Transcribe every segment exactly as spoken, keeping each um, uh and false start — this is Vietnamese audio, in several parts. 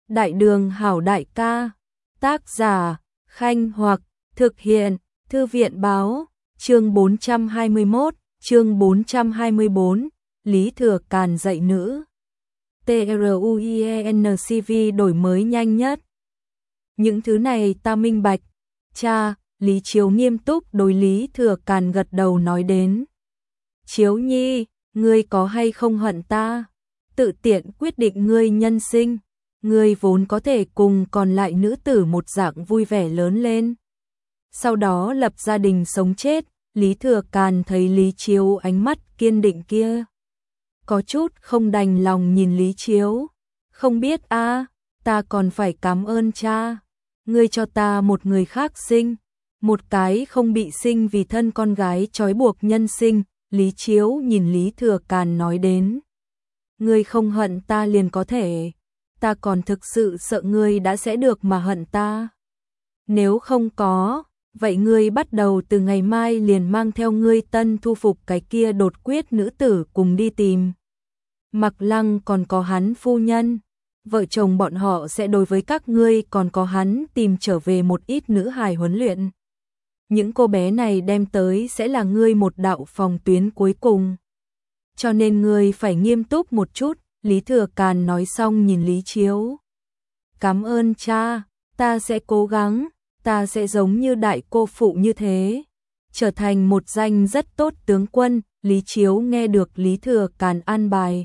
Đại đường hảo đại ca, tác giả, Khanh Hoặc, thực hiện, Thư viện Báo, chương bốn trăm hai mươi mốt, chương bốn trăm hai mươi bốn, Lý Thừa Càn dạy nữ. TRUIENCV đổi mới nhanh nhất. Những thứ này ta minh bạch. Cha, Lý Chiếu nghiêm túc đối Lý Thừa Càn gật đầu nói đến. Chiếu nhi, ngươi có hay không hận ta? Tự tiện quyết định ngươi nhân sinh. Ngươi vốn có thể cùng còn lại nữ tử một dạng vui vẻ lớn lên. Sau đó lập gia đình sống chết, Lý Thừa Càn thấy Lý Chiếu ánh mắt kiên định kia. Có chút không đành lòng nhìn Lý Chiếu. Không biết a, à, ta còn phải cảm ơn cha. Ngươi cho ta một người khác sinh. Một cái không bị sinh vì thân con gái trói buộc nhân sinh. Lý Chiếu nhìn Lý Thừa Càn nói đến. Ngươi không hận ta liền có thể. Ta còn thực sự sợ ngươi đã sẽ được mà hận ta. Nếu không có, vậy ngươi bắt đầu từ ngày mai liền mang theo ngươi tân thu phục cái kia đột quyết nữ tử cùng đi tìm. Mặc Lăng còn có hắn phu nhân, vợ chồng bọn họ sẽ đối với các ngươi còn có hắn tìm trở về một ít nữ hài huấn luyện. Những cô bé này đem tới sẽ là ngươi một đạo phòng tuyến cuối cùng. Cho nên ngươi phải nghiêm túc một chút. Lý Thừa Càn nói xong nhìn Lý Chiếu. Cảm ơn cha, ta sẽ cố gắng, ta sẽ giống như đại cô phụ như thế. Trở thành một danh rất tốt tướng quân. Lý Chiếu nghe được Lý Thừa Càn an bài.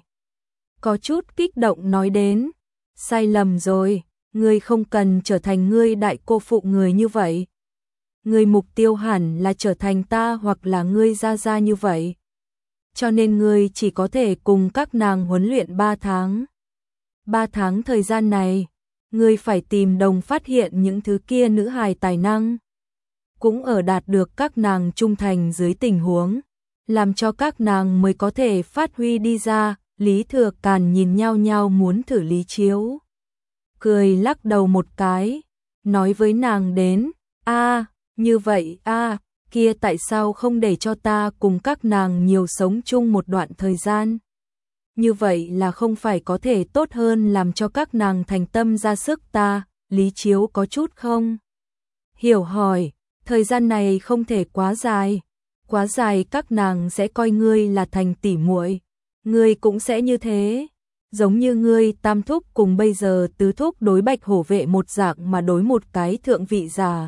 Có chút kích động nói đến. Sai lầm rồi, ngươi không cần trở thành ngươi đại cô phụ người như vậy. Ngươi mục tiêu hẳn là trở thành ta hoặc là ngươi gia gia như vậy. Cho nên ngươi chỉ có thể cùng các nàng huấn luyện ba tháng. ba tháng thời gian này, ngươi phải tìm đồng phát hiện những thứ kia nữ hài tài năng. Cũng ở đạt được các nàng trung thành dưới tình huống, làm cho các nàng mới có thể phát huy đi ra. Lý Thừa Càn nhìn nhau nhau muốn thử Lý Chiếu. Cười lắc đầu một cái, nói với nàng đến, a như vậy a kia tại sao không để cho ta cùng các nàng nhiều sống chung một đoạn thời gian? Như vậy là không phải có thể tốt hơn làm cho các nàng thành tâm ra sức ta? Lý Chiếu có chút không hiểu hỏi, thời gian này không thể quá dài, quá dài các nàng sẽ coi ngươi là thành tỉ muội, ngươi cũng sẽ như thế, giống như ngươi tam thúc cùng bây giờ tứ thúc đối Bạch Hổ vệ một dạng mà đối một cái thượng vị giả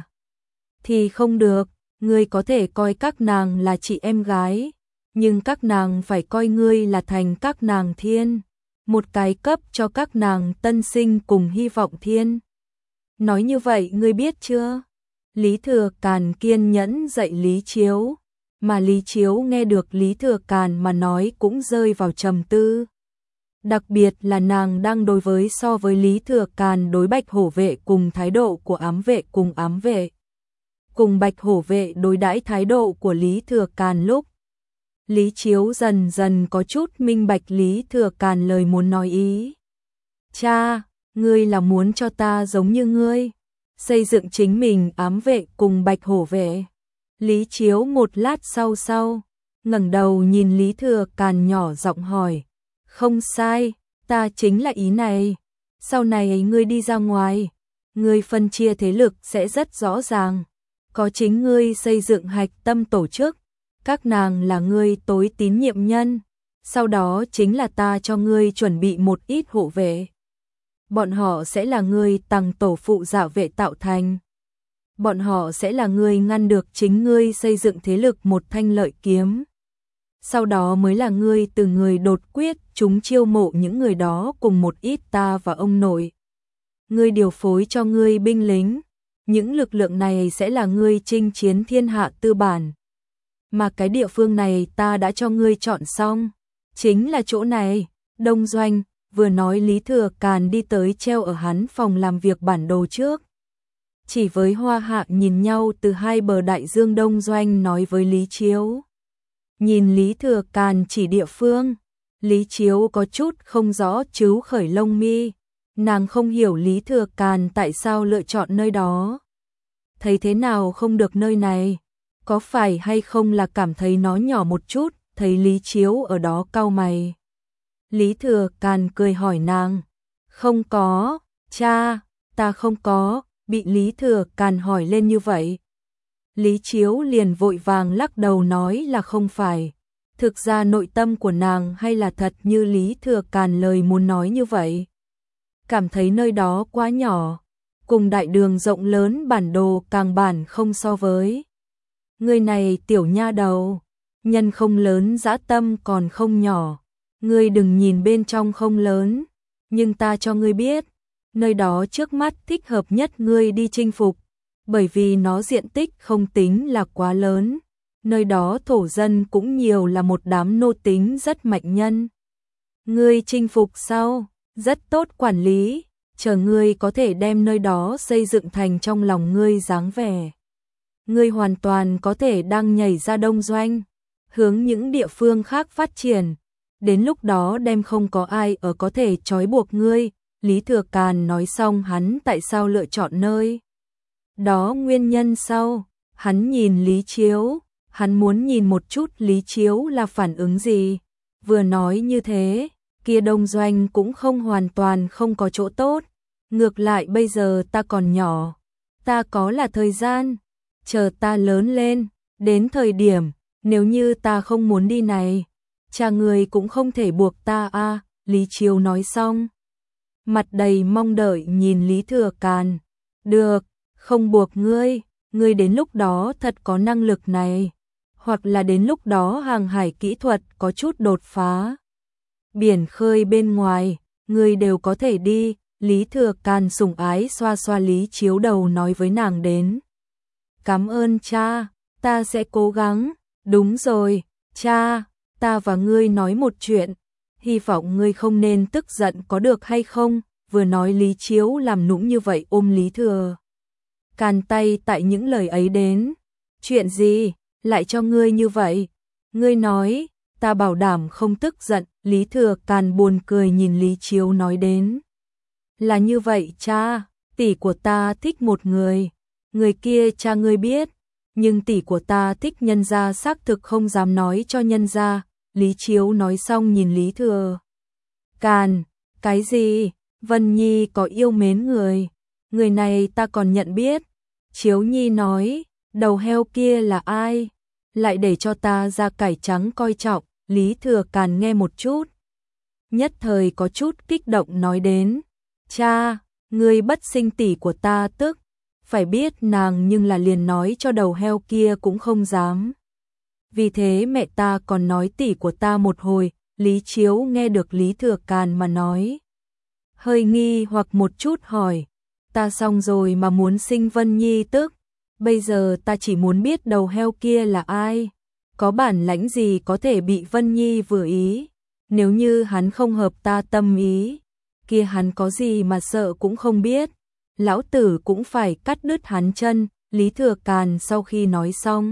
thì không được. Ngươi có thể coi các nàng là chị em gái, nhưng các nàng phải coi ngươi là thành các nàng thiên, một cái cấp cho các nàng tân sinh cùng hy vọng thiên. Nói như vậy ngươi biết chưa? Lý Thừa Càn kiên nhẫn dạy Lý Chiếu, mà Lý Chiếu nghe được Lý Thừa Càn mà nói cũng rơi vào trầm tư. Đặc biệt là nàng đang đối với so với Lý Thừa Càn đối Bạch Hổ vệ cùng thái độ của ám vệ cùng ám vệ. Cùng Bạch Hổ vệ đối đãi thái độ của Lý Thừa Càn lúc. Lý Chiếu dần dần có chút minh bạch Lý Thừa Càn lời muốn nói ý. Cha, ngươi là muốn cho ta giống như ngươi, xây dựng chính mình ám vệ cùng Bạch Hổ vệ. Lý Chiếu một lát sau sau, ngẩng đầu nhìn Lý Thừa Càn nhỏ giọng hỏi. Không sai, ta chính là ý này. Sau này ngươi đi ra ngoài, ngươi phân chia thế lực sẽ rất rõ ràng. Có chính ngươi xây dựng hạch tâm tổ chức, các nàng là ngươi tối tín nhiệm nhân, sau đó chính là ta cho ngươi chuẩn bị một ít hộ vệ. Bọn họ sẽ là ngươi tầng tổ phụ dạ vệ tạo thành. Bọn họ sẽ là ngươi ngăn được chính ngươi xây dựng thế lực một thanh lợi kiếm. Sau đó mới là ngươi từ người đột quyết chúng chiêu mộ những người đó cùng một ít ta và ông nội. Ngươi điều phối cho ngươi binh lính. Những lực lượng này sẽ là ngươi chinh chiến thiên hạ tư bản. Mà cái địa phương này ta đã cho ngươi chọn xong. Chính là chỗ này. Đông Doanh, vừa nói Lý Thừa Càn đi tới treo ở hắn phòng làm việc bản đồ trước. Chỉ với Hoa Hạ nhìn nhau từ hai bờ đại dương Đông Doanh nói với Lý Chiếu. Nhìn Lý Thừa Càn chỉ địa phương. Lý Chiếu có chút không rõ chứ khởi lông mi. Nàng không hiểu Lý Thừa Càn tại sao lựa chọn nơi đó. Thấy thế nào không được nơi này? Có phải hay không là cảm thấy nó nhỏ một chút, thấy Lý Chiếu ở đó cau mày. Lý Thừa Càn cười hỏi nàng. Không có, Cha, ta không có, bị Lý Thừa Càn hỏi lên như vậy. Lý Chiếu liền vội vàng lắc đầu nói là không phải. Thực ra nội tâm của nàng hay là thật như Lý Thừa Càn lời muốn nói như vậy. Cảm thấy nơi đó quá nhỏ, cùng đại đường rộng lớn bản đồ càng bản không so với. Người này tiểu nha đầu, nhân không lớn dã tâm còn không nhỏ. Ngươi đừng nhìn bên trong không lớn, nhưng ta cho ngươi biết, nơi đó trước mắt thích hợp nhất ngươi đi chinh phục, bởi vì nó diện tích không tính là quá lớn. Nơi đó thổ dân cũng nhiều là một đám nô tính rất mạnh nhân. Ngươi chinh phục sau, rất tốt quản lý, chờ ngươi có thể đem nơi đó xây dựng thành trong lòng ngươi dáng vẻ. Ngươi hoàn toàn có thể đang nhảy ra đông doanh, hướng những địa phương khác phát triển. Đến lúc đó đem không có ai ở có thể trói buộc ngươi. Lý Thừa Càn nói xong hắn tại sao lựa chọn nơi đó nguyên nhân sau, hắn nhìn Lý Chiếu, hắn muốn nhìn một chút Lý Chiếu là phản ứng gì. Vừa nói như thế, kia đông doanh cũng không hoàn toàn không có chỗ tốt. Ngược lại bây giờ ta còn nhỏ, ta có là thời gian, chờ ta lớn lên, đến thời điểm, nếu như ta không muốn đi này, cha người cũng không thể buộc ta a. À, Lý Chiếu nói xong, mặt đầy mong đợi nhìn Lý Thừa Càn. Được, không buộc ngươi, ngươi đến lúc đó thật có năng lực này, hoặc là đến lúc đó hàng hải kỹ thuật có chút đột phá. Biển khơi bên ngoài, ngươi đều có thể đi. Lý Thừa Càn sủng ái xoa xoa Lý Chiếu đầu nói với nàng đến. Cảm ơn cha, ta sẽ cố gắng. Đúng rồi, cha, ta và ngươi nói một chuyện, hy vọng ngươi không nên tức giận có được hay không. Vừa nói Lý Chiếu làm nũng như vậy ôm Lý Thừa Càn tay tại những lời ấy đến. Chuyện gì, lại cho ngươi như vậy? Ngươi nói, ta bảo đảm không tức giận. Lý Thừa Càn buồn cười nhìn Lý Chiếu nói đến. Là như vậy cha, tỷ của ta thích một người, người kia cha ngươi biết, nhưng tỷ của ta thích nhân gia xác thực không dám nói cho nhân gia. Lý Chiếu nói xong nhìn Lý Thừa Càn, cái gì? Vân Nhi có yêu mến người, người này ta còn nhận biết. Chiếu Nhi nói, đầu heo kia là ai? Lại để cho ta ra cải trắng coi trọng. Lý Thừa Càn nghe một chút, nhất thời có chút kích động nói đến. Cha, ngươi bất sinh tỷ của ta tức, phải biết nàng nhưng là liền nói cho đầu heo kia cũng không dám. Vì thế mẹ ta còn nói tỷ của ta một hồi. Lý Chiếu nghe được Lý Thừa Càn mà nói, hơi nghi hoặc một chút hỏi, ta xong rồi mà muốn sinh Vân Nhi tức, bây giờ ta chỉ muốn biết đầu heo kia là ai, có bản lãnh gì có thể bị Vân Nhi vừa ý, nếu như hắn không hợp ta tâm ý, kia hắn có gì mà sợ cũng không biết, lão tử cũng phải cắt đứt hắn chân. Lý Thừa Càn sau khi nói xong,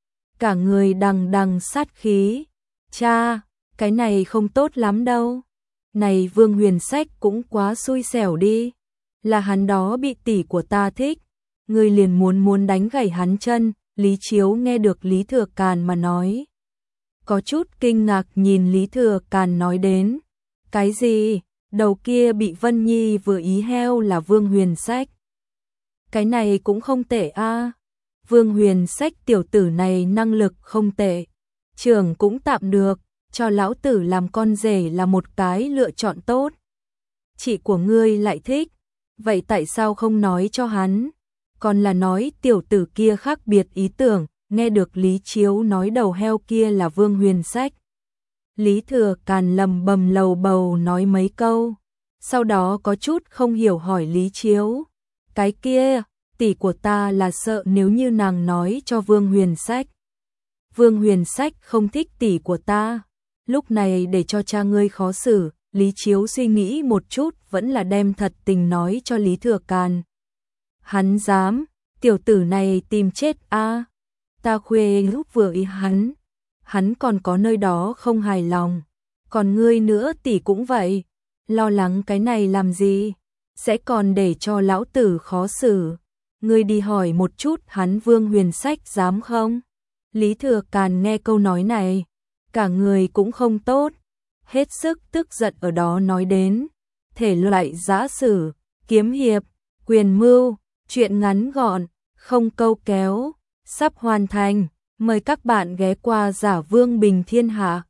cả người đằng đằng sát khí. Cha, cái này không tốt lắm đâu. Này Vương Huyền Sách cũng quá xui xẻo đi. Là hắn đó bị tỷ của ta thích, ngươi liền muốn muốn đánh gãy hắn chân. Lý Chiếu nghe được Lý Thừa Càn mà nói, có chút kinh ngạc nhìn Lý Thừa Càn nói đến. Cái gì? Đầu kia bị Vân Nhi vừa ý heo là Vương Huyền Sách. Cái này cũng không tệ a. À. Vương Huyền Sách tiểu tử này năng lực không tệ, trưởng cũng tạm được, cho lão tử làm con rể là một cái lựa chọn tốt. Chị của ngươi lại thích, vậy tại sao không nói cho hắn? Còn là nói tiểu tử kia khác biệt ý tưởng. Nghe được Lý Chiếu nói đầu heo kia là Vương Huyền Sách, Lý Thừa Càn lầm bầm lầu bầu nói mấy câu, sau đó có chút không hiểu hỏi Lý Chiếu, cái kia, tỷ của ta là sợ nếu như nàng nói cho Vương Huyền Sách, Vương Huyền Sách không thích tỷ của ta, lúc này để cho cha ngươi khó xử. Lý Chiếu suy nghĩ một chút vẫn là đem thật tình nói cho Lý Thừa Càn. Hắn dám, tiểu tử này tìm chết a. À. Ta khuê lúc vừa ý hắn, hắn còn có nơi đó không hài lòng, còn ngươi nữa tỷ cũng vậy, lo lắng cái này làm gì, sẽ còn để cho lão tử khó xử. Ngươi đi hỏi một chút hắn Vương Huyền Sách dám không? Lý Thừa Càn nghe câu nói này, cả người cũng không tốt, hết sức tức giận ở đó nói đến, thể loại giã sử, kiếm hiệp, quyền mưu, chuyện ngắn gọn, không câu kéo, sắp hoàn thành. Mời các bạn ghé qua Giả Vương Bình Thiên Hạ.